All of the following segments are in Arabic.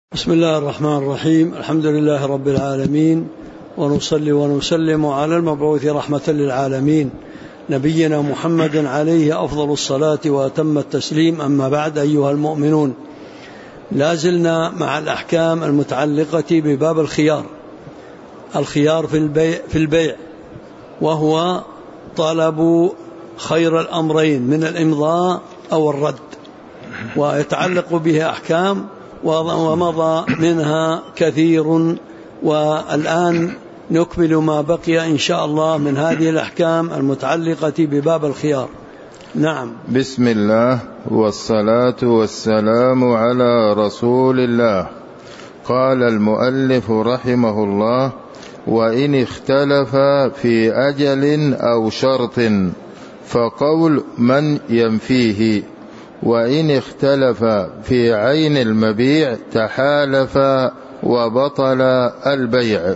بسم الله الرحمن الرحيم. الحمد لله رب العالمين، ونصلي ونسلم على المبعوث رحمة للعالمين نبينا محمد عليه أفضل الصلاة وأتم التسليم. أما بعد، أيها المؤمنون، لازلنا مع الأحكام المتعلقة بباب الخيار في البيع، وهو طلب خير الأمرين من الإمضاء أو الرد، ويتعلق به أحكام ومضى منها كثير، والآن نكمل ما بقي إن شاء الله من هذه الأحكام المتعلقة بباب الخيار. نعم. بسم الله والصلاة والسلام على رسول الله. قال المؤلف رحمه الله: وإن اختلف في أجل أو شرط فقول من ينفيه، وإن اختلف في عين المبيع تحالف وبطل البيع.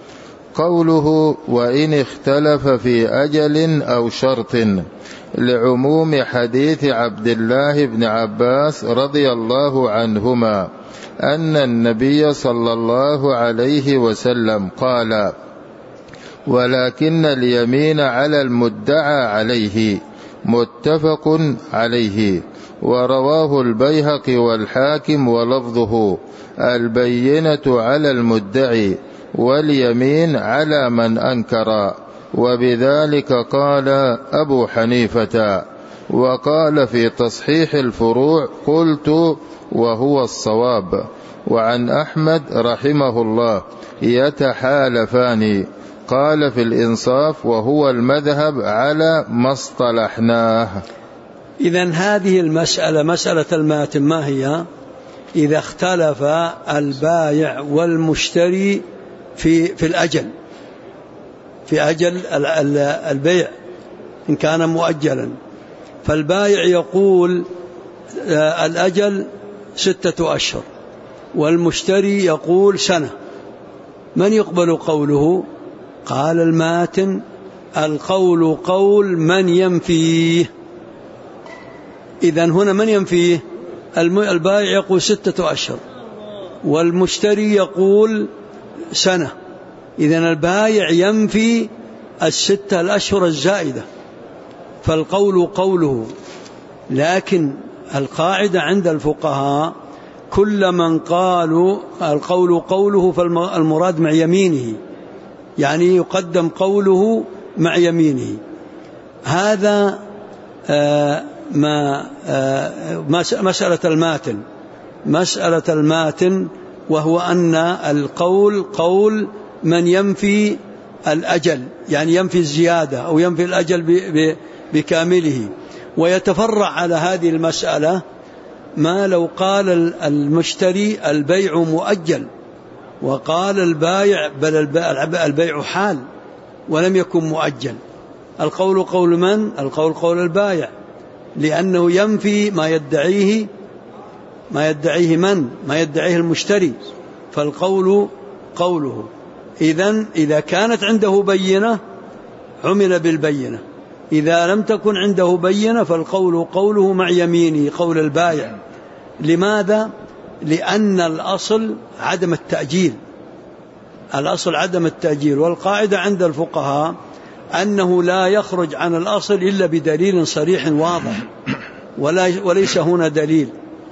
قوله وإن اختلف في أجل أو شرط لعموم حديث عبد الله بن عباس رضي الله عنهما أن النبي صلى الله عليه وسلم قال: ولكن اليمين على المدعى عليه، متفق عليه. ورواه البيهقي والحاكم ولفظه: البينة على المدعي واليمين على من أنكر. وبذلك قال أبو حنيفة. وقال في تصحيح الفروع: قلت وهو الصواب. وعن أحمد رحمه الله: يتحالفان. قال في الإنصاف: وهو المذهب على ما اصطلحناه. إذن هذه المسألة، مسألة الماتم، ما هي؟ إذا اختلف البائع والمشتري في الأجل، في أجل البيع إن كان مؤجلا، فالبائع يقول الأجل 6 أشهر، والمشتري يقول سنة، من يقبل قوله؟ قال الماتن: القول قول من ينفيه. إذن هنا من ينفيه؟ البائع يقول 6 أشهر، والمشتري يقول سنة. إذن البائع ينفي 6 أشهر الزائدة، فالقول قوله. لكن القاعدة عند الفقهاء: كل من قالوا القول قوله فالمراد مع يمينه، يعني يقدم قوله مع يمينه. هذا مسألة الماتن، وهو أن القول قول من ينفي الأجل، يعني ينفي الزيادة أو ينفي الأجل بكامله. ويتفرع على هذه المسألة ما لو قال المشتري البيع مؤجل، وقال البائع بل البيع حال ولم يكن مؤجل. القول قول من؟ القول قول البائع، لأنه ينفي ما يدعيه ما يدعيه المشتري، فالقول قوله. إذن إذا كانت عنده بينة عمل بالبينة، إذا لم تكن عنده بينة فالقول قوله مع يمينه، قول البائع. لماذا؟ لأن الأصل عدم التأجيل، الأصل عدم التأجيل. والقاعدة عند الفقهاء أنه لا يخرج عن الأصل إلا بدليل صريح واضح، وليس هنا دليل.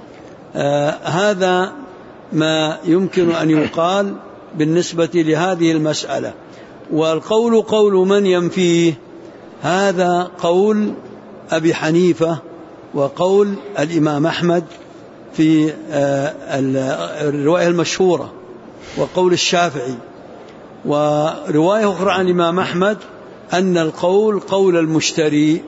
هذا ما يمكن أن يقال بالنسبة لهذه المسألة. والقول قول من ينفيه، هذا قول أبي حنيفة وقول الإمام أحمد في الرواية المشهورة، وقول الشافعي. ورواية أخرى عن الإمام أحمد أن القول قول المشتري،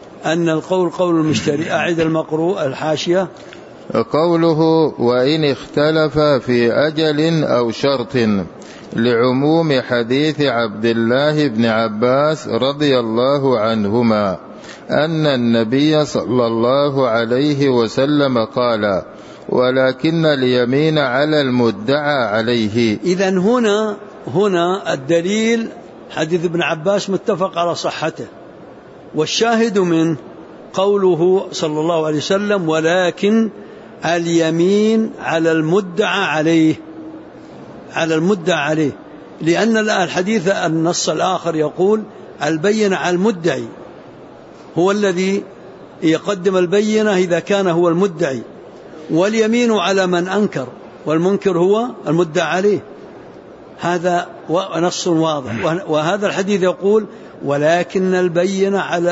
أعد المقروء الحاشية. قوله وإن اختلف في أجل أو شرط لعموم حديث عبد الله بن عباس رضي الله عنهما أن النبي صلى الله عليه وسلم قال: ولكن اليمين على المدعى عليه. إذن هنا الدليل حديث ابن عباس متفق على صحته، والشاهد منه قوله صلى الله عليه وسلم: ولكن اليمين على المدعى عليه، على المدعى عليه، لأن الحديث النص الآخر يقول البينة على المدعي، هو الذي يقدم البينة إذا كان هو المدعي، واليمين على من أنكر، والمنكر هو المدعى عليه. هذا نص واضح. وهذا الحديث يقول ولكن البينة على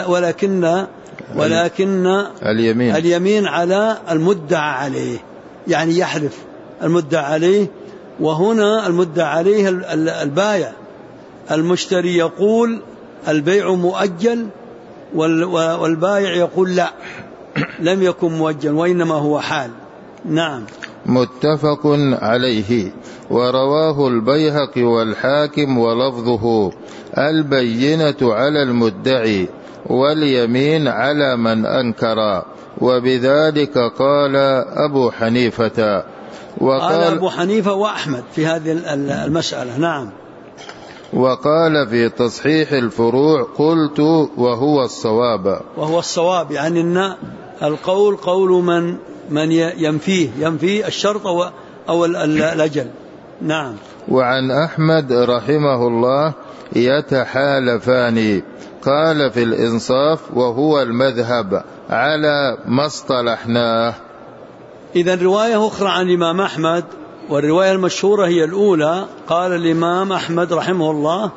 ولكن اليمين على المدعى عليه، يعني يحلف المدعى عليه. وهنا المدعى عليه البائع، المشتري يقول البيع مؤجل، والبائع يقول لا، لم يكن مؤجل وإنما هو حال. نعم. متفق عليه. ورواه البيهقي والحاكم ولفظه البينة على المدعي واليمين على من أنكر، وبذلك قال أبو حنيفة. قال أبو حنيفة وأحمد في هذه المسألة. نعم. وقال في تصحيح الفروع قلت وهو الصواب. وهو الصواب يعني أن القول قول من ينفيه الشرط أو الأجل. نعم. وعن أحمد رحمه الله يتحالفان، قال في الإنصاف وهو المذهب على ما اصطلحناه. إذن رواية أخرى عن الإمام أحمد، والرواية المشهورة هي الأولى، قال الإمام أحمد رحمه الله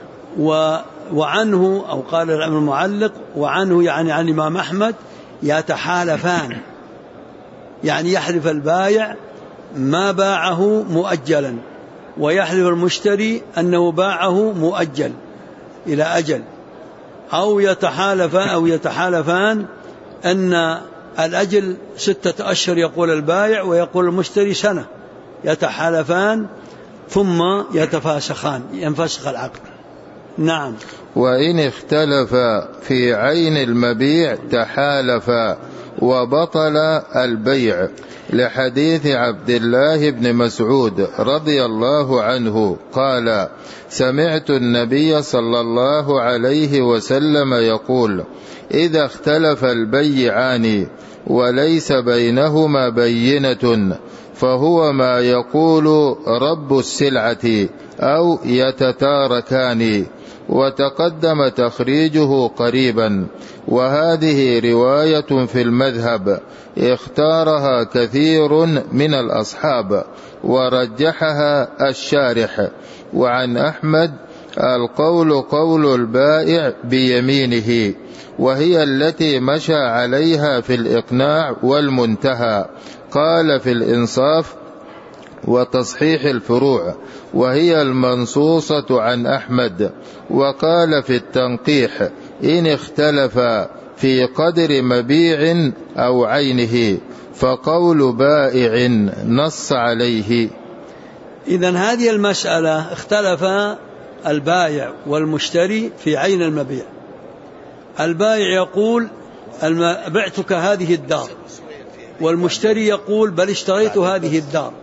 وعنه، أو قال المعلق وعنه يعني عن الإمام أحمد يتحالفان، يعني يحلف البائع ما باعه مؤجلا، ويحلف المشتري أنه باعه مؤجل إلى أجل، أو يتحالفان أن الأجل 6 أشهر يقول البائع ويقول المشتري سنة، يتحالفان ثم يتفاسخان، ينفسخ العقد. نعم. وإن اختلف في عين المبيع تحالفا وبطل البيع، لحديث عبد الله بن مسعود رضي الله عنه قال سمعت النبي صلى الله عليه وسلم يقول إذا اختلف البيعان وليس بينهما بينة فهو ما يقول رب السلعة أو يتتاركان، وتقدم تخريجه قريبا. وهذه رواية في المذهب اختارها كثير من الأصحاب ورجحها الشارح. وعن أحمد القول قول البائع بيمينه، وهي التي مشى عليها في الإقناع والمنتهى. قال في الإنصاف وتصحيح الفروع وهي المنصوصة عن أحمد. وقال في التنقيح إن اختلف في قدر مبيع أو عينه فقول بائع نص عليه. إذن هذه المسألة اختلف البائع والمشتري في عين المبيع. البائع يقول بعتك هذه الدار، والمشتري يقول بل اشتريت هذه الدار،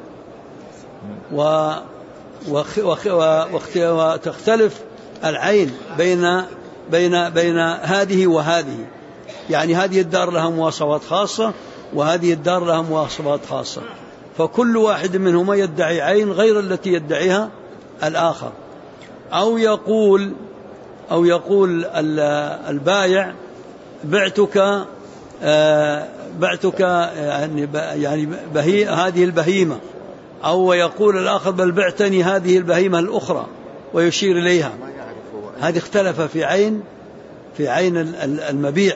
وتختلف العين بين هذه وهذه، يعني هذه الدار لها مواصفات خاصة وهذه الدار لها مواصفات خاصة، فكل واحد منهما يدعي عين غير التي يدعيها الآخر. أو يقول البائع بعتك يعني هذه البهيمة، أو يقول الآخر بل بعتني هذه البهيمة الأخرى ويشير إليها. هذه اختلف في عين المبيع،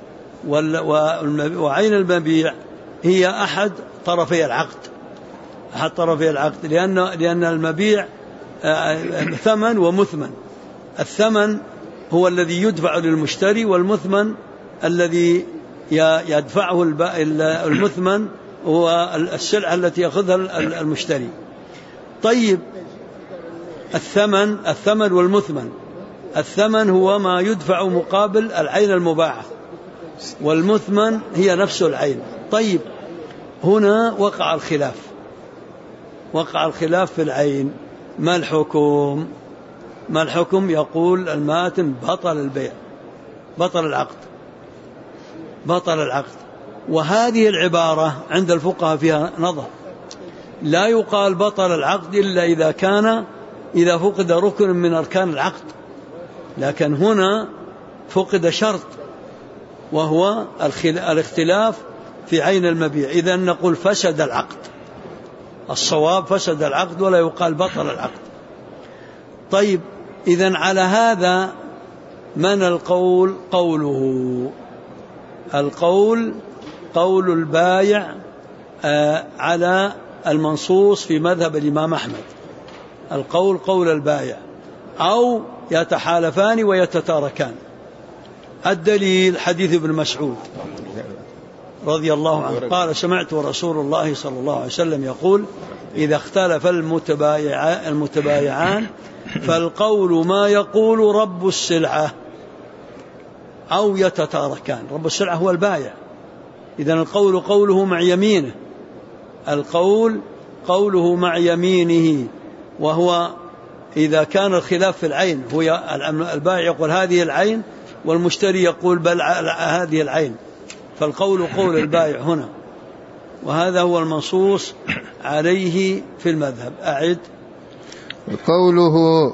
وعين المبيع هي أحد طرفي العقد، لأن المبيع ثمن ومثمن. الثمن هو الذي يدفع للمشتري، والمثمن الذي يدفعه المثمن هو السلعة التي يأخذها المشتري. طيب الثمن والمثمن، الثمن هو ما يدفع مقابل العين المباعة، والمثمن هي نفس العين. طيب هنا وقع الخلاف في العين. ما الحكم؟ يقول الماتن بطل البيع، بطل العقد. وهذه العبارة عند الفقهاء فيها نظر، لا يقال بطل العقد إلا إذا فقد ركن من أركان العقد، لكن هنا فقد شرط وهو الاختلاف في عين المبيع، إذا نقول فسد العقد، الصواب فسد العقد ولا يقال بطل العقد. طيب، إذن على هذا من القول قوله؟ القول قول البايع على المنصوص في مذهب الإمام أحمد، القول قول البايع، أو يتحالفان ويتتاركان. الدليل حديث ابن مسعود رضي الله عنه قال: سمعت رسول الله صلى الله عليه وسلم يقول: إذا اختلف المتبايعان فالقول ما يقول رب السلعة أو يتتاركان. رب السلعة هو البايع، إذن القول قوله مع يمينه، القول قوله مع يمينه، وهو إذا كان الخلاف في العين، هو البائع يقول هذه العين والمشتري يقول بل هذه العين، فالقول قول البائع هنا، وهذا هو المنصوص عليه في المذهب. أعد. قوله: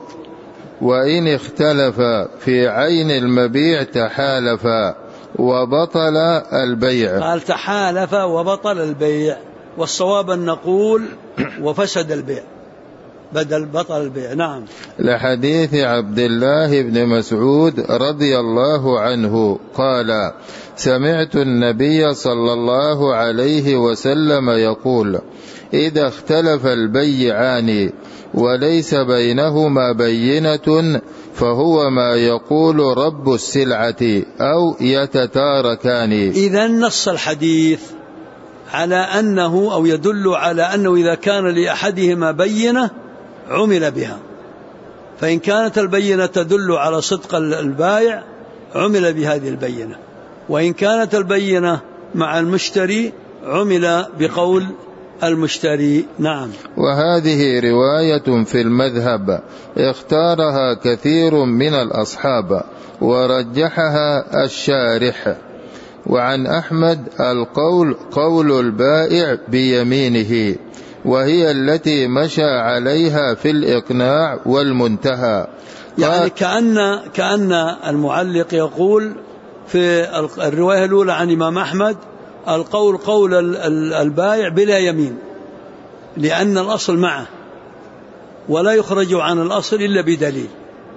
وإن اختلف في عين المبيع تحالف وبطل البيع. قال تحالف وبطل البيع، والصواب أن نقول وفسد البيع بدل بطل البيع. نعم. لحديث عبد الله بن مسعود رضي الله عنه قال: سمعت النبي صلى الله عليه وسلم يقول: إذا اختلف البيعان وليس بينهما بينة فهو ما يقول رب السلعة أو يتتاركان. إذن نص الحديث على أنه، أو يدل على أنه إذا كان لأحدهما بينة عمل بها، فإن كانت البينة تدل على صدق البائع عمل بهذه البينة، وإن كانت البينة مع المشتري عمل بقول المشتري. نعم. وهذه رواية في المذهب اختارها كثير من الأصحاب ورجحها الشارح. وعن أحمد القول قول البائع بيمينه، وهي التي مشى عليها في الإقناع والمنتهى. يعني كأن المعلق يقول في الرواية الأولى عن إمام أحمد القول قول البائع بلا يمين، لأن الأصل معه ولا يخرج عن الأصل إلا بدليل.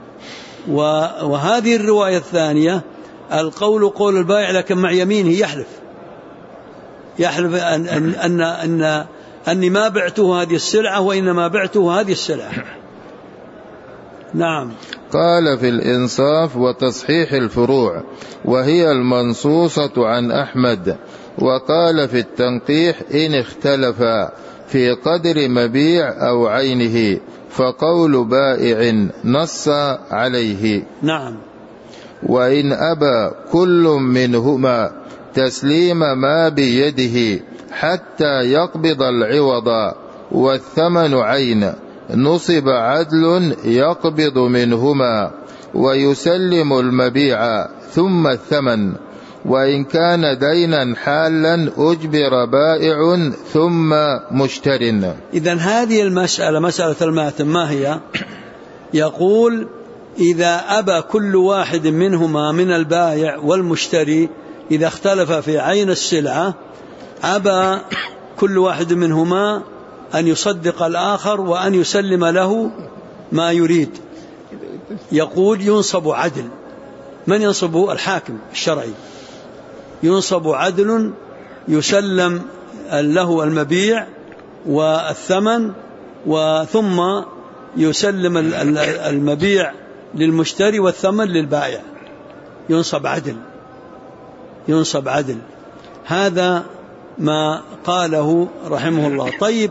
وهذه الرواية الثانية القول قول البائع لكن مع يمينه، يحلف أني ما بعته هذه السلعة وإنما بعته هذه السلعة. نعم. قال في الإنصاف وتصحيح الفروع، وهي المنصوصة عن أحمد. وقال في التنقيح: إن اختلفا في قدر مبيع أو عينه فقول بائع نص عليه. نعم. وإن أبى كل منهما تسليم ما بيده حتى يقبض العوض والثمن عين نصب عدل يقبض منهما ويسلم المبيع ثم الثمن. وإن كان دينا حالا أجبر بائع ثم مشتر. إذن هذه المسألة مسألة الماتم ما هي؟ يقول: إذا أبى كل واحد منهما من البائع والمشتري، إذا اختلف في عين السلعة أبى كل واحد منهما أن يصدق الآخر وأن يسلم له ما يريد، يقول ينصب عدل. من ينصبه؟ الحاكم الشرعي. ينصب عدل يسلم له المبيع والثمن، وثم يسلم المبيع للمشتري والثمن للبائع. ينصب عدل. هذا ما قاله رحمه الله. طيب،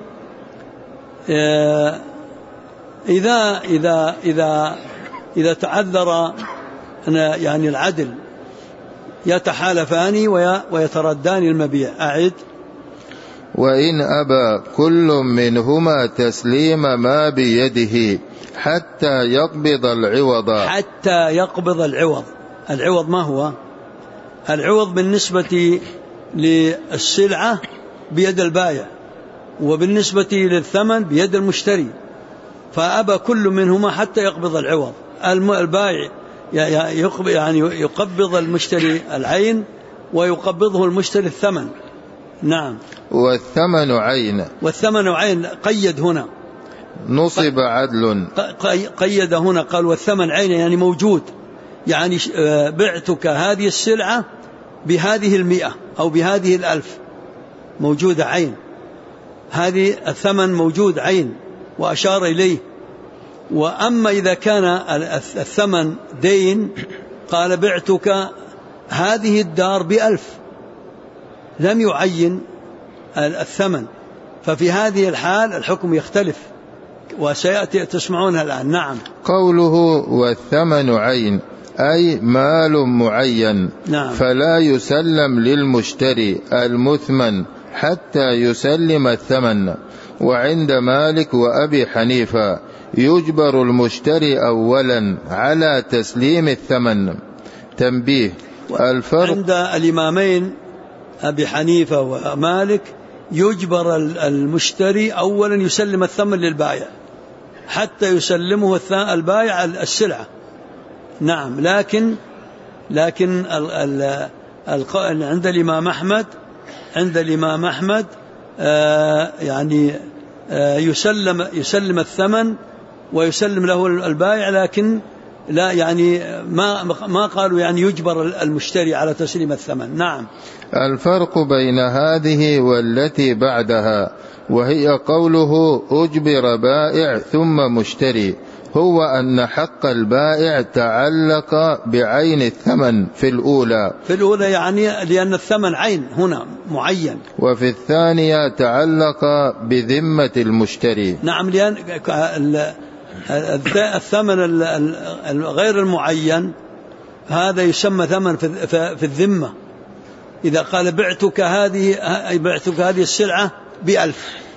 إذا تعذر يعني العدل يتحالفان ويتردان المبيع. أعد. وإن أبى كل منهما تسليم ما بيده حتى يقبض العوض. حتى يقبض العوض. العوض ما هو؟ العوض بالنسبة للسلعة بيد البائع، وبالنسبة للثمن بيد المشتري، فأبى كل منهما حتى يقبض العوض. البائع يعني يقبض المشتري العين ويقبضه المشتري الثمن. نعم. والثمن عين. والثمن عين قيد هنا، نصب عدل. قيد هنا قال والثمن عين، يعني موجود، يعني بعتك هذه السلعة بهذه 100 أو بهذه 1000، موجودة عين، هذه الثمن موجود عين وأشار إليه. وأما إذا كان الثمن دين قال بعتك هذه الدار ب1000، لم يعين الثمن، ففي هذه الحال الحكم يختلف وسيأتي تسمعونها الآن. نعم. قوله والثمن عين أي مال معين. نعم. فلا يسلم للمشتري المثمن حتى يسلم الثمن. وعند مالك وأبي حنيفة يجبر المشتري أولا على تسليم الثمن. تنبيه: الفرق عند الإمامين أبي حنيفة ومالك يجبر المشتري أولا يسلم الثمن للبائع حتى يسلمه البائع السلعة. نعم. لكن عند الإمام أحمد يعني يسلم الثمن ويسلم له البائع، لكن لا يعني ما قالوا يعني يجبر المشتري على تسليم الثمن. نعم. الفرق بين هذه والتي بعدها وهي قوله أجبر بائع ثم مشتري هو أن حق البائع تعلق بعين الثمن في الأولى يعني لأن الثمن عين هنا معين، وفي الثانية تعلق بذمة المشتري. نعم، لأن الثمن الغير المعين هذا يسمى ثمن في الذمة. إذا قال بعتك هذه السلعة ب1000،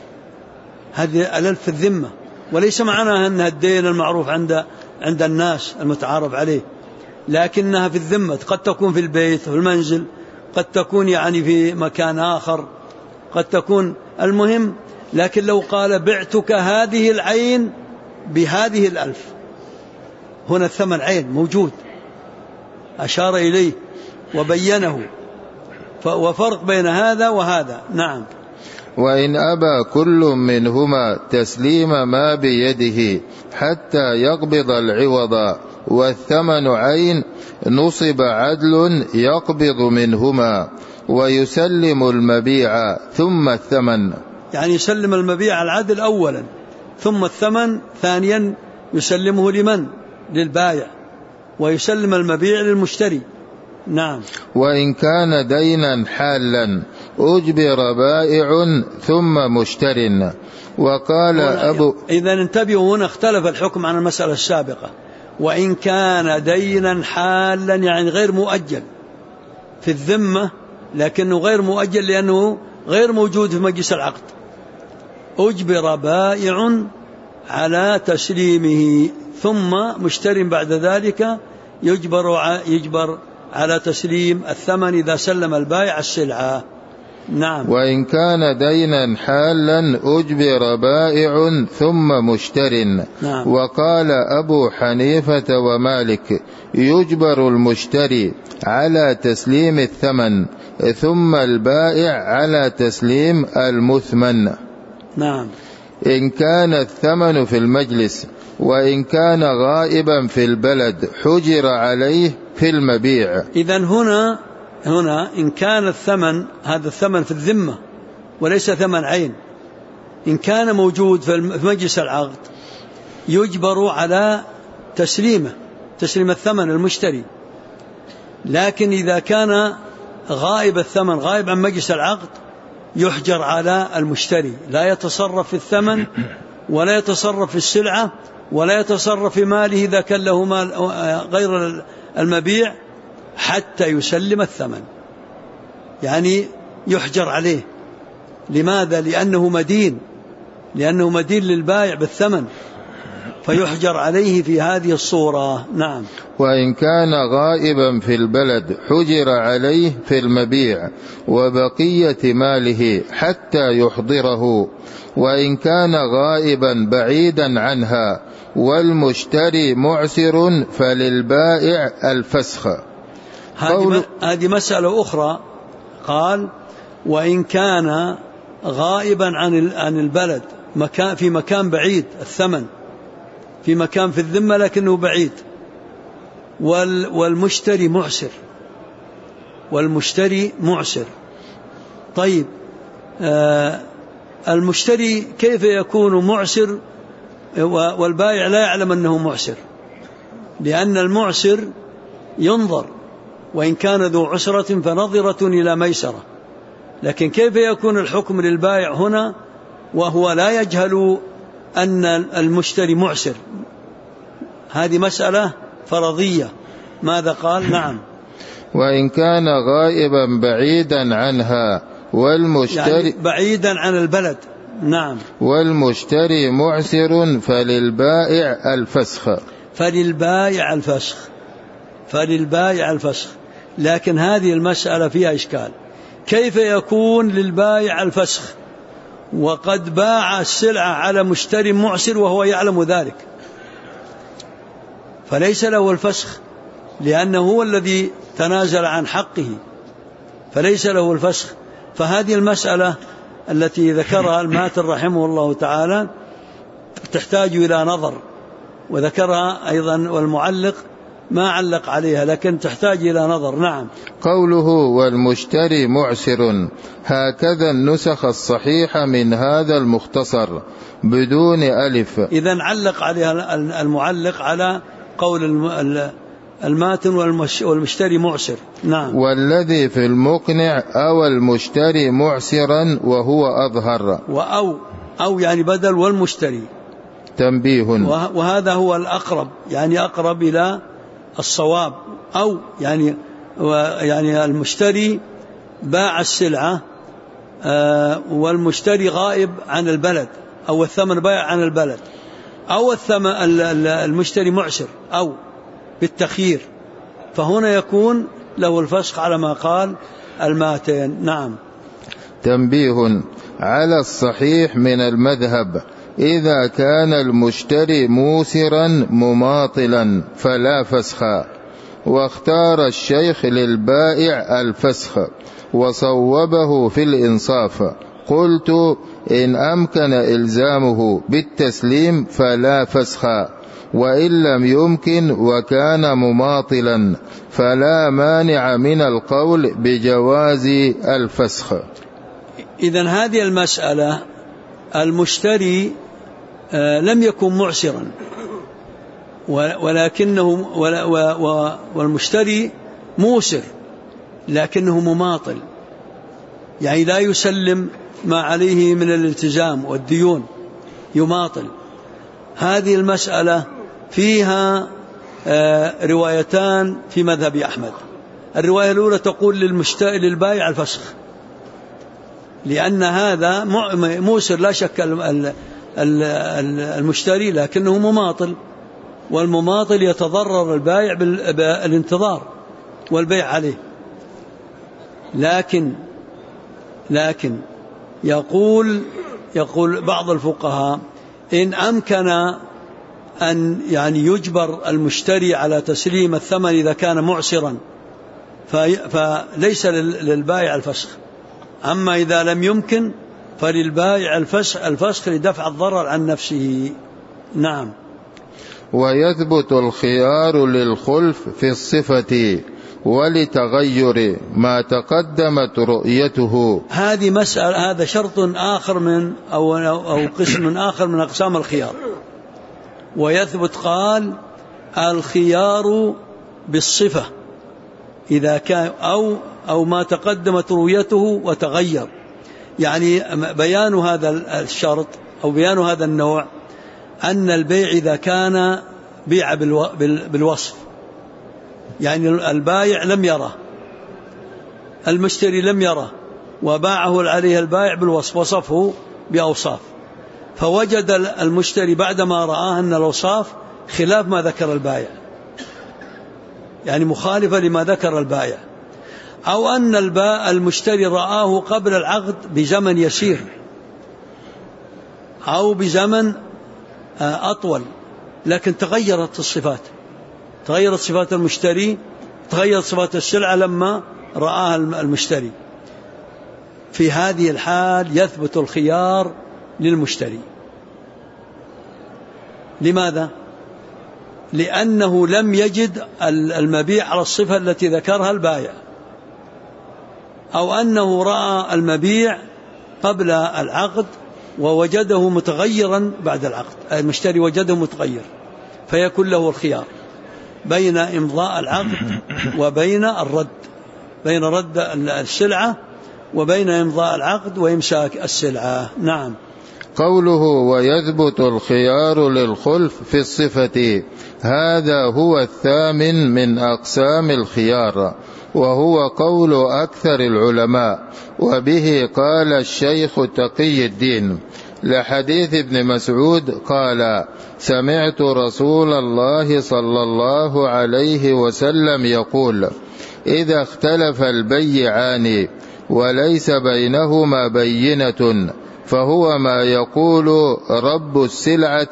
هذه 1000 في الذمة، وليس معناها أنها الدين المعروف عند الناس المتعارف عليه، لكنها في الذمة، قد تكون في البيت في المنزل، قد تكون يعني في مكان آخر، قد تكون المهم. لكن لو قال بعتك هذه العين بهذه 1000، هنا الثمن عين موجود، أشار إليه وبينه، وفرق بين هذا وهذا. نعم. وإن أبى كل منهما تسليم ما بيده حتى يقبض العوض والثمن عين نصب عدل يقبض منهما ويسلم المبيع ثم الثمن. يعني يسلم المبيع العدل أولا ثم الثمن ثانيا يسلمه للبائع، ويسلم المبيع للمشتري. نعم. وإن كان دينا حالا أجبر بائع ثم مشتر. وقال إذا انتبهوا، هنا اختلف الحكم عن المسألة السابقة. وإن كان دينا حالا يعني غير مؤجل في الذمة، لكنه غير مؤجل لأنه غير موجود في مجلس العقد، أجبر بائع على تسليمه ثم مشتر بعد ذلك يجبر على تسليم الثمن إذا سلم البائع السلعة. نعم. وإن كان دينا حالا أجبر بائع ثم مشتر. نعم. وقال أبو حنيفة ومالك يجبر المشتري على تسليم الثمن ثم البائع على تسليم المثمن. نعم. إن كان الثمن في المجلس، وإن كان غائبا في البلد حجر عليه في المبيع. إذن هنا إن كان الثمن، هذا الثمن في الذمة وليس ثمن عين، إن كان موجود في مجلس العقد يجبر على تسليم الثمن المشتري. لكن إذا كان غائب الثمن، غائب عن مجلس العقد، يحجر على المشتري، لا يتصرف في الثمن ولا يتصرف في السلعة ولا يتصرف في ماله إذا كان له مال غير المبيع حتى يسلم الثمن، يعني يحجر عليه. لماذا؟ لأنه مدين للبائع بالثمن، فيحجر عليه في هذه الصورة. نعم. وإن كان غائبا في البلد حجر عليه في المبيع وبقية ماله حتى يحضره. وإن كان غائبا بعيدا عنها والمشتري معسر فللبائع الفسخ. هذه مسألة أخرى. قال وإن كان غائبا عن البلد في مكان بعيد، الثمن في مكان في الذمة لكنه بعيد، والمشتري معسر. طيب المشتري كيف يكون معسر والبائع لا يعلم أنه معسر؟ لأن المعسر ينظر، وإن كان ذو عسرة فنظرة إلى ميسرة. لكن كيف يكون الحكم للبائع هنا وهو لا يجهل أن المشتري معسر؟ هذه مسألة فرضية. ماذا قال؟ نعم. وإن كان غائبا بعيدا عنها والمشتري يعني بعيدا عن البلد. نعم. والمشتري معسر فللبائع الفسخ. فللبائع الفسخ. لكن هذه المسألة فيها إشكال. كيف يكون للبائع الفسخ وقد باع السلعة على مشتري معسر وهو يعلم ذلك؟ فليس له الفسخ، لأنه هو الذي تنازل عن حقه، فليس له الفسخ. فهذه المسألة التي ذكرها الماتن رحمه الله تعالى تحتاج إلى نظر، وذكرها أيضا والمعلق ما علق عليها، لكن تحتاج إلى نظر. نعم. قوله والمشتري معسر، هكذا النسخ الصحيحة من هذا المختصر بدون ألف. إذن علق عليها المعلق على قول الماتن والمشتري معسر. نعم. والذي في المقنع أو المشتري معسرا وهو أظهر. أو يعني بدل والمشتري. تنبيه. وهذا هو الأقرب، يعني أقرب إلى الصواب. أو يعني المشتري باع السلعة والمشتري غائب عن البلد، أو الثمن بايع عن البلد، أو المشتري معسر، أو بالتخيير، فهنا يكون له الفسخ على ما قال الماتن. نعم. تنبيه على الصحيح من المذهب: إذا كان المشتري موسرا مماطلا فلا فسخ. واختار الشيخ للبائع الفسخ وصوبه في الإنصاف. قلت: إن أمكن إلزامه بالتسليم فلا فسخ، وإن لم يمكن وكان مماطلا فلا مانع من القول بجواز الفسخ. إذن هذه المسألة، المشتري لم يكن معسرا، والمشتري موسر لكنه مماطل، يعني لا يسلم ما عليه من الالتزام والديون، يماطل. هذه المسألة فيها روايتان في مذهب أحمد. الرواية الأولى تقول للبائع الفسخ، لأن هذا موسر لا شك المشتري، لكنه مماطل، والمماطل يتضرر البائع بالانتظار والبيع عليه. لكن يقول بعض الفقهاء: إن أمكن أن يعني يجبر المشتري على تسليم الثمن إذا كان معسرا فليس للبائع الفسخ. أما إذا لم يمكن فللبائع الفسخ لدفع الضرر عن نفسه. نعم. ويثبت الخيار للخلف في الصفة ولتغير ما تقدمت رؤيته. هذه مسألة، هذا شرط آخر من أو قسم آخر من أقسام الخيار. ويثبت قال الخيار بالصفة إذا كان أو ما تقدمت رؤيته وتغير. يعني بيان هذا الشرط أو بيان هذا النوع أن البيع إذا كان بيع بالوصف، يعني البائع لم يره، المشتري لم يره، وباعه عليه البائع بالوصف، وصفه بأوصاف، فوجد المشتري بعدما رآه أن الأوصاف خلاف ما ذكر البائع، يعني مخالفة لما ذكر البائع، أو أن المشتري رآه قبل العقد بزمن يسير أو بزمن أطول، لكن تغيرت الصفات، تغيرت صفات المشتري، تغيرت صفات السلعة لما رآها المشتري. في هذه الحال يثبت الخيار للمشتري. لماذا؟ لأنه لم يجد المبيع على الصفة التي ذكرها البائع، أو أنه رأى المبيع قبل العقد ووجده متغيرا بعد العقد، المشتري وجده متغير، فيكون له الخيار بين إمضاء العقد وبين الرد، بين رد السلعة وبين إمضاء العقد وإمساك السلعة. نعم. قوله ويثبت الخيار للخلف في الصفة، هذا هو الثامن من أقسام الخيار، وهو قول أكثر العلماء، وبه قال الشيخ تقي الدين لحديث ابن مسعود قال: سمعت رسول الله صلى الله عليه وسلم يقول: إذا اختلف البيعان وليس بينهما بينة فهو ما يقول رب السلعة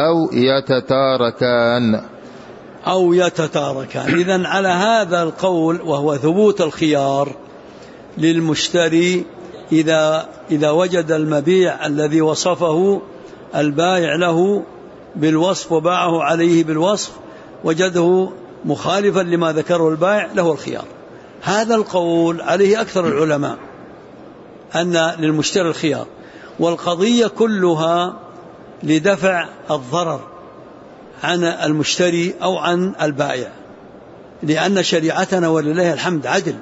أو يتتاركان. إذن على هذا القول، وهو ثبوت الخيار للمشتري إذا وجد المبيع الذي وصفه البائع له بالوصف وباعه عليه بالوصف، وجده مخالفا لما ذكره البائع، له الخيار. هذا القول عليه أكثر العلماء، أن للمشتري الخيار، والقضية كلها لدفع الضرر عن المشتري أو عن البائع، لأن شريعتنا ولله الحمد عدل،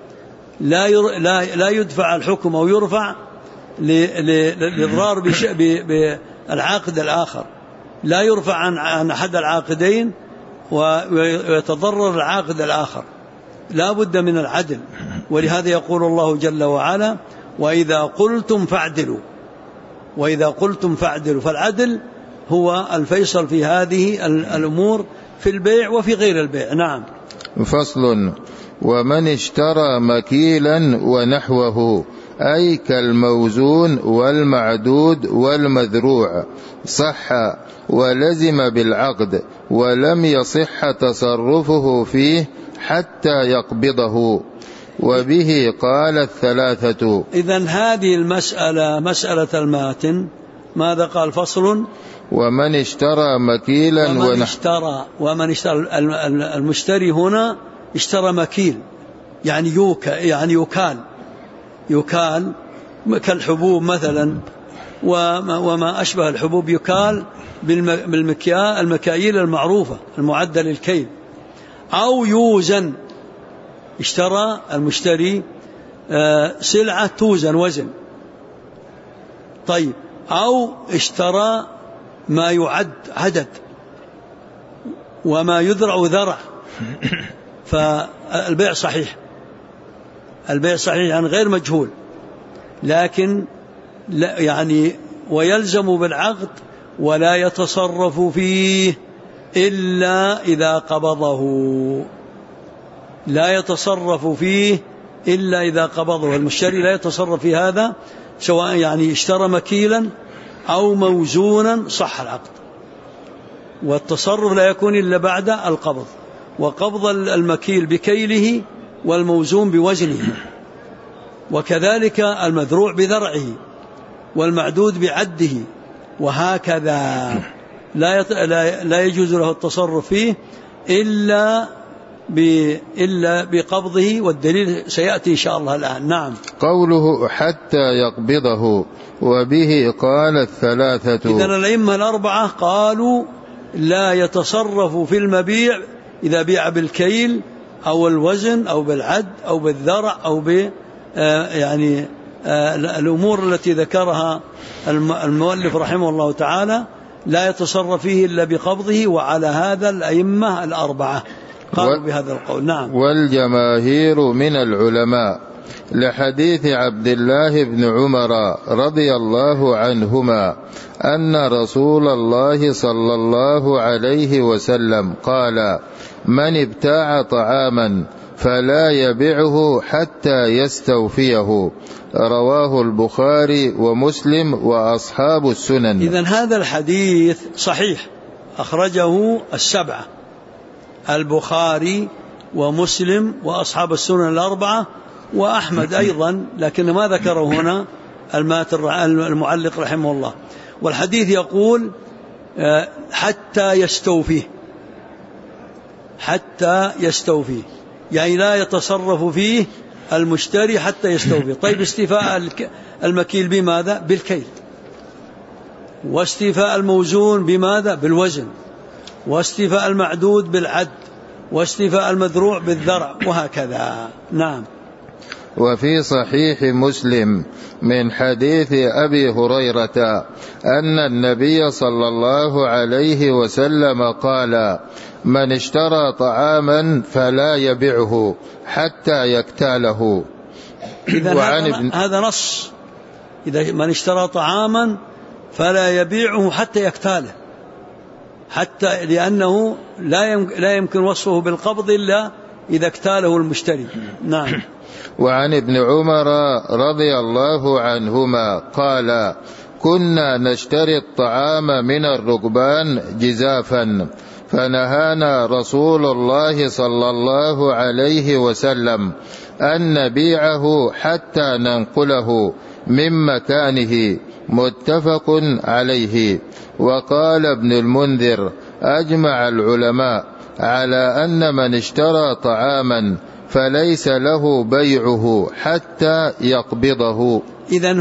لا يدفع الحكم أو يرفع للإضرار بالعاقد الآخر، لا يرفع عن أحد العاقدين ويتضرر العاقد الآخر، لا بد من العدل. ولهذا يقول الله جل وعلا: وإذا قلتم فاعدلوا، وإذا قلتم فاعدلوا. فالعدل هو الفيصل في هذه الأمور في البيع وفي غير البيع. نعم. فصل: ومن اشترى مكيلا ونحوه، أي كالموزون والمعدود والمذروع، صح ولزم بالعقد ولم يصح تصرفه فيه حتى يقبضه، وبه قال الثلاثة. إذن هذه المسألة مسألة الماتن. ماذا قال؟ فصل: ومن اشترى مكيلا ومن اشترى المشتري هنا اشترى مكيل، يعني يكال كالحبوب مثلا، وما أشبه الحبوب يكال بالمكاييل المعروفة المعدة للكيل، أو يوزن. اشترى المشتري سلعة توزن وزن، طيب، أو اشترى ما يعد عدد وما يذرع ذرع، فالبيع صحيح، البيع صحيح يعني غير مجهول، لكن لا يعني ويلزم بالعقد ولا يتصرف فيه إلا إذا قبضه، لا يتصرف فيه إلا إذا قبضه. المشتري لا يتصرف في هذا، سواء يعني اشترى مكيلا أو موزونا، صح العقد، والتصرف لا يكون إلا بعد القبض، وقبض المكيل بكيله والموزون بوزنه، وكذلك المذروع بذرعه والمعدود بعده، وهكذا لا يجوز له التصرف فيه إلا بقبضه، والدليل سيأتي إن شاء الله الآن. نعم. قوله حتى يقبضه، وبه قال الثلاثة. إذن الأئمة الأربعة قالوا لا يتصرف في المبيع إذا بيع بالكيل أو الوزن أو بالعد أو بالذرع أو الأمور التي ذكرها المؤلف رحمه الله تعالى، لا يتصرف فيه إلا بقبضه. وعلى هذا الأئمة الأربعة قالوا بهذا القول. نعم. والجماهير من العلماء لحديث عبد الله بن عمر رضي الله عنهما أن رسول الله صلى الله عليه وسلم قال: من ابتاع طعاما فلا يبعه حتى يستوفيه. رواه البخاري ومسلم وأصحاب السنن. إذن هذا الحديث صحيح، أخرجه السبعة: البخاري ومسلم وأصحاب السنن الأربعة وأحمد أيضا، لكن ما ذكره هنا المعلق رحمه الله. والحديث يقول حتى يستوفيه، حتى يستوفيه، يعني لا يتصرف فيه المشتري حتى يستوفيه. طيب، استيفاء المكيل بماذا؟ بالكيل. واستيفاء الموزون بماذا؟ بالوزن. واستيفاء المعدود بالعد. واستيفاء المذروع بالذرع، وهكذا. نعم. وفي صحيح مسلم من حديث أبي هريرة أن النبي صلى الله عليه وسلم قال: من اشترى طعاما فلا يبعه حتى يكتاله. هذا نص، إذا من اشترى طعاما فلا يبيعه حتى يكتاله، حتى لأنه لا يمكن وصفه بالقبض إلا إذا اكتاله المشتري. نعم. وعن ابن عمر رضي الله عنهما قال: كنا نشتري الطعام من الركبان جزافا، فنهانا رسول الله صلى الله عليه وسلم أن نبيعه حتى ننقله من مكانه. متفق عليه. وقال ابن المنذر: أجمع العلماء على أن من اشترى طعاما فليس له بيعه حتى يقبضه. إذن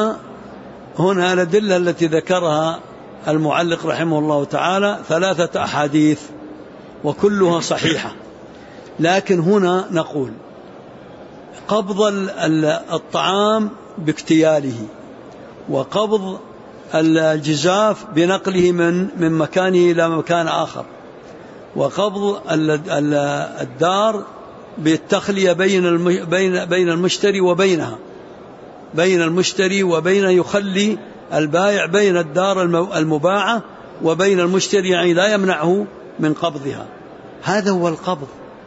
هنا الأدلة التي ذكرها المعلق رحمه الله تعالى 3 أحاديث وكلها صحيحة، لكن هنا نقول: قبض الطعام باكتياله، وقبض الجزاف بنقله من مكانه إلى مكان آخر، وقبض الدار بالتخلية بين المشتري وبينها، بين المشتري وبين يخلي البائع بين الدار المباعة وبين المشتري، يعني لا يمنعه من قبضها. هذا هو القبض،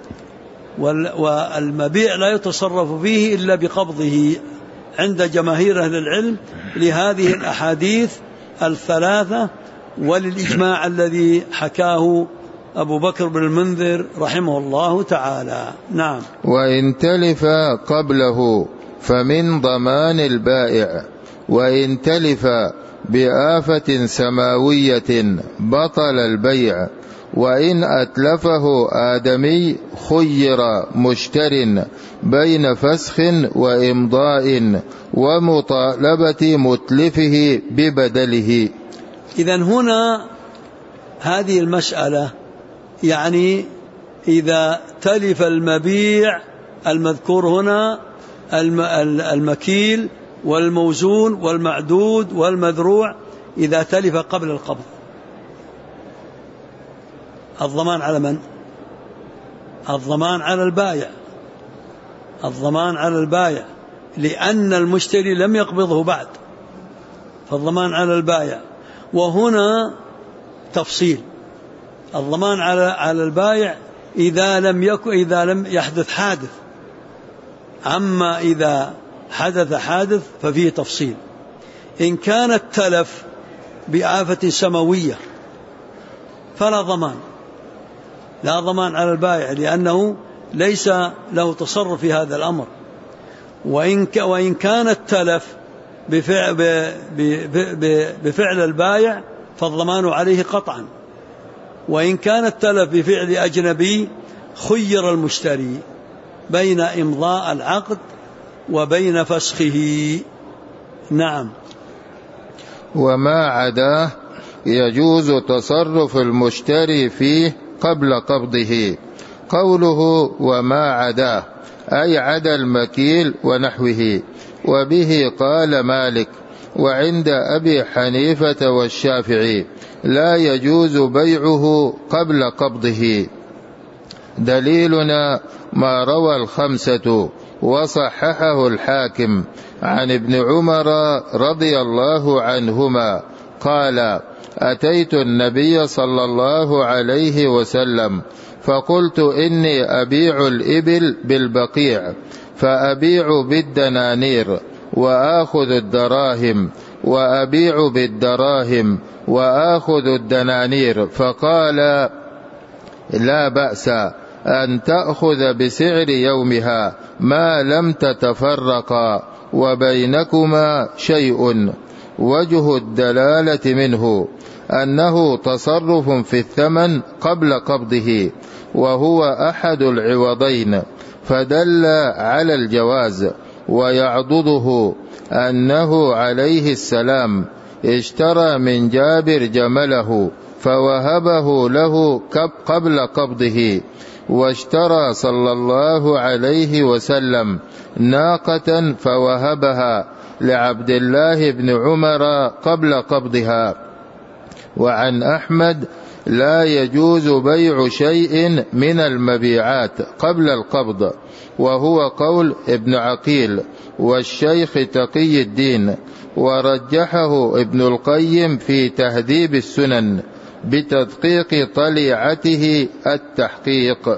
والمبيع لا يتصرف فيه إلا بقبضه عند جماهير أهل العلم، لهذه الأحاديث 3 وللإجماع الذي حكاه أبو بكر بن المنذر رحمه الله تعالى. نعم. وإن تلف قبله فمن ضمان البائع، وإن تلف بآفة سماوية بطل البيع، وإن أتلفه آدمي خير مشتر بين فسخ وإمضاء ومطالبة متلفه ببدله. إذن هنا هذه المسألة، يعني إذا تلف المبيع المذكور هنا المكيل والموزون والمعدود والمذروع، إذا تلف قبل القبض، الضمان على من؟ الضمان على البائع، الضمان على البائع، لأن المشتري لم يقبضه بعد، فالضمان على البائع. وهنا تفصيل: الضمان على البائع إذا لم يحدث حادث، أما إذا حدث حادث ففيه تفصيل. إن كان التلف بآفة سماوية فلا ضمان، لا ضمان على البائع، لأنه ليس له تصرف في هذا الأمر. وإن كان التلف بفعل البائع فالضمان عليه قطعا. وإن كان التلف بفعل أجنبي خير المشتري بين إمضاء العقد وبين فسخه. نعم. وما عداه يجوز تصرف المشتري فيه قبل قبضه. قوله وما عداه أي عدا المكيل ونحوه، وبه قال مالك وعند أبي حنيفة والشافعي لا يجوز بيعه قبل قبضه. دليلنا ما روى الخمسة وصححه الحاكم عن ابن عمر رضي الله عنهما قال: أتيت النبي صلى الله عليه وسلم فقلت: إني أبيع الإبل بالبقيع، فأبيع بالدنانير وآخذ الدراهم، وأبيع بالدراهم وآخذ الدنانير. فقال: لا بأس أن تأخذ بسعر يومها ما لم تتفرقا وبينكما شيء. وجه الدلالة منه أنه تصرف في الثمن قبل قبضه، وهو أحد العوضين، فدل على الجواز. ويعضده أنه عليه السلام اشترى من جابر جمله فوهبه له قبل قبضه، واشترى صلى الله عليه وسلم ناقة فوهبها لعبد الله بن عمر قبل قبضها. وعن أحمد: لا يجوز بيع شيء من المبيعات قبل القبض، وهو قول ابن عقيل والشيخ تقي الدين، ورجحه ابن القيم في تهذيب السنن بتدقيق طليعته التحقيق.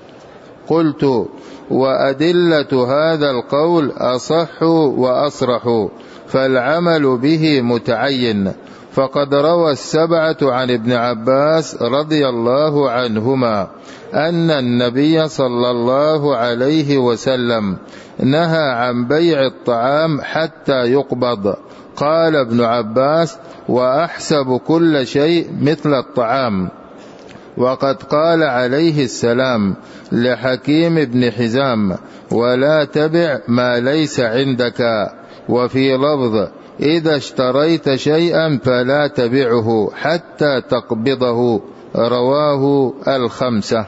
قلت: وأدلة هذا القول أصح وأصرح، فالعمل به متعين. فقد روى السبعة عن ابن عباس رضي الله عنهما أن النبي صلى الله عليه وسلم نهى عن بيع الطعام حتى يقبض. قال ابن عباس: وأحسب كل شيء مثل الطعام. وقد قال عليه السلام لحكيم بن حزام: ولا تبع ما ليس عندك. وفي لفظ: إذا اشتريت شيئا فلا تبعه حتى تقبضه. رواه الخمسة.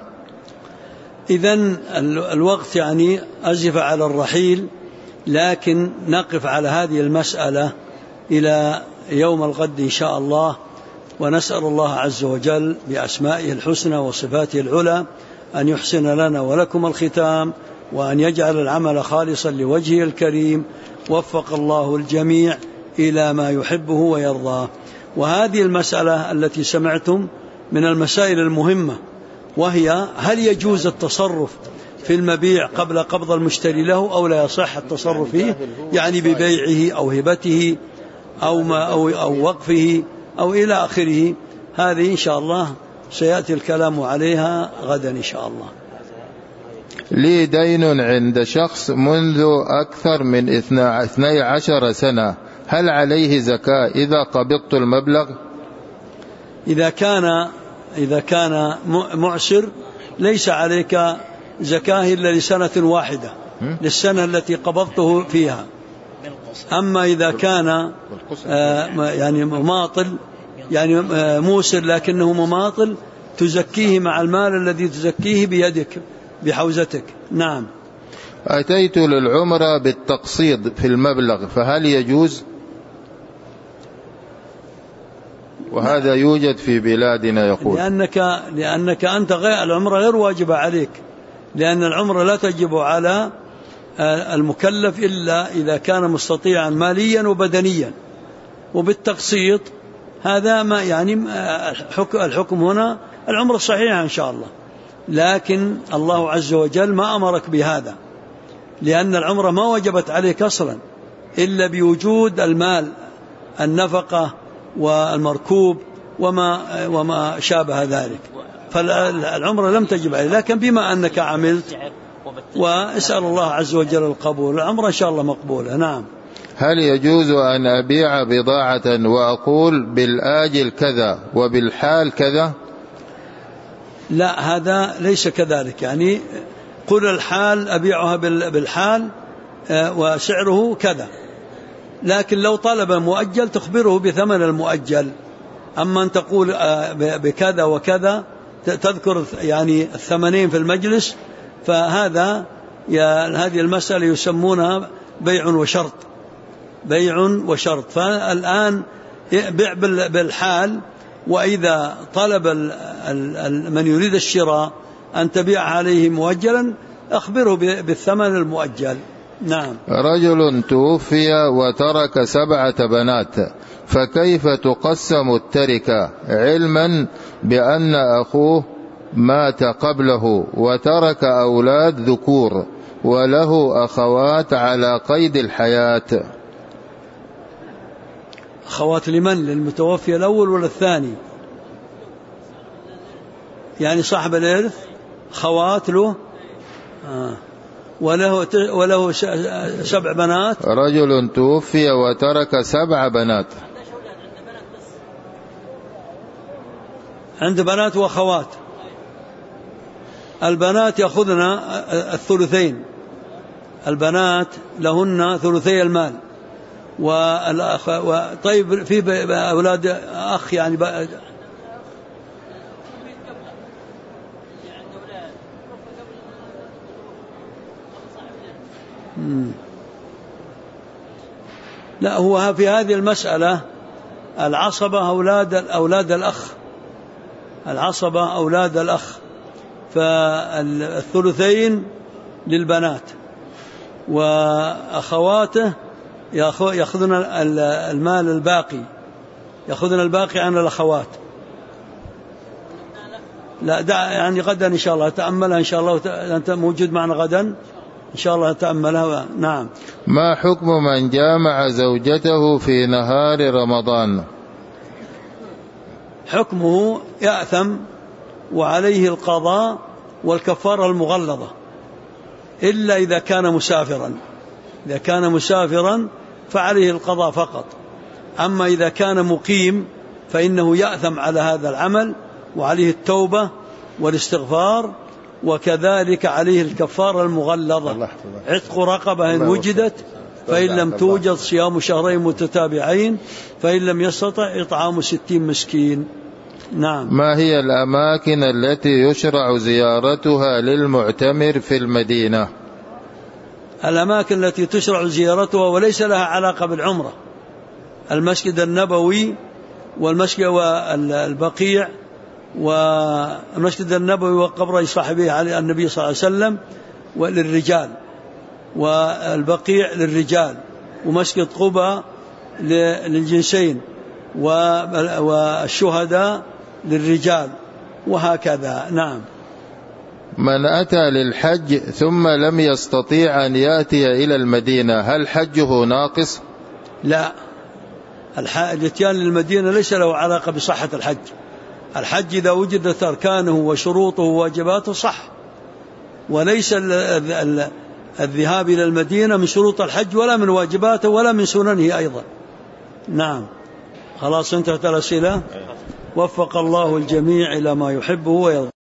إذن الوقت يعني أزف على الرحيل، لكن نقف على هذه المسألة إلى يوم الغد إن شاء الله، ونسأل الله عز وجل بأسمائه الحسنى وصفاته العلى أن يحسن لنا ولكم الختام، وأن يجعل العمل خالصا لوجهه الكريم. وفق الله الجميع إلى ما يحبه ويرضاه. وهذه المسألة التي سمعتم من المسائل المهمة، وهي: هل يجوز التصرف في المبيع قبل قبض المشتري له أو لا يصح التصرف فيه، يعني ببيعه أو هبته أو وقفه أو إلى آخره. هذه إن شاء الله سيأتي الكلام عليها غدا إن شاء الله. لي دين عند شخص منذ أكثر من 12 سنة، هل عليه زكاة إذا قبضت المبلغ؟ إذا كان معسر ليس عليك زكاة إلا لسنة واحدة، للسنة التي قبضته فيها. أما إذا كان يعني مماطل، يعني موسر لكنه مماطل، تزكيه مع المال الذي تزكيه بيدك بحوزتك. نعم. أتيت للعمرة بالتقسيط في المبلغ، فهل يجوز؟ وهذا يوجد في بلادنا يقول. لأنك أنت العمرة غير واجبة عليك، لأن العمرة لا تجب على المكلف إلا إذا كان مستطيعا ماليا وبدنيا. وبالتقسيط هذا ما يعني الحكم هنا العمرة صحيحة إن شاء الله، لكن الله عز وجل ما أمرك بهذا، لأن العمرة ما وجبت عليك أصلا إلا بوجود المال، النفقة والمركوب وما شابه ذلك، فالعمرة لم تجب عليك. لكن بما أنك عملت، وأسأل الله عز وجل القبول، العمرة إن شاء الله مقبولة. نعم. هل يجوز أن أبيع بضاعة وأقول بالآجل كذا وبالحال كذا؟ لا، هذا ليس كذلك. يعني قل الحال أبيعها بالحال وسعره كذا، لكن لو طلب مؤجل تخبره بثمن المؤجل. أما أن تقول بكذا وكذا تذكر يعني الثمنين في المجلس، فهذا هذه المسألة يسمونها بيع وشرط. فالآن بيع بالحال، وإذا طلب من يريد الشراء أن تبيع عليه مؤجلا أخبره بالثمن المؤجل. نعم. رجل توفي وترك 7 بنات، فكيف تقسم التركة علما بأن أخوه مات قبله وترك أولاد ذكور وله أخوات على قيد الحياة؟ أخوات لمن؟ للمتوفي الأول ولا الثاني؟ يعني صاحب الإرث خوات له وله 7 بنات. رجل توفي وترك 7 بنات. عنده بنات وأخوات. البنات يأخذن الثلثين، البنات لهن ثلثي المال. طيب في أولاد أخ يعني لا، هو في هذه المسألة العصبة أولاد الأخ، العصبة أولاد الأخ، فالثلثين للبنات وأخواته يأخذون المال الباقي، يأخذون الباقي عن الأخوات. لا يعني غدا إن شاء الله تأملها إن شاء الله، أنت موجود معنا غدا إن شاء الله تأملها. نعم. ما حكم من جامع زوجته في نهار رمضان؟ حكمه يأثم وعليه القضاء والكفارة المغلظة، إلا إذا كان مسافرا. إذا كان مسافرا فعليه القضاء فقط، أما إذا كان مقيم فإنه يأثم على هذا العمل وعليه التوبة والاستغفار، وكذلك عليه الكفارة المغلظة، عتق رقبة إن وجدت، فإن لم توجد صيام شهرين متتابعين، فإن لم يستطع إطعام 60 مسكين. نعم. ما هي الأماكن التي يشرع زيارتها للمعتمر في المدينة؟ الأماكن التي تشرع زيارتها وليس لها علاقة بالعمرة: المسجد النبوي والمسجد والبقيع، والمسجد النبوي وقبر صاحبه علي النبي صلى الله عليه وسلم وللرجال، والبقيع للرجال، ومسجد قباء للجنسين، والشهداء للرجال، وهكذا. نعم. من أتى للحج ثم لم يستطيع أن يأتي إلى المدينة هل حجه ناقص؟ لا، الاتيان للمدينة ليس له علاقة بصحة الحج. الحج إذا وجدت أركانه وشروطه وواجباته صح، وليس الذهاب إلى المدينة من شروط الحج ولا من واجباته ولا من سننه أيضا. نعم. خلاص انتهت الأسئلة. وفق الله الجميع إلى ما يحبه ويرضى.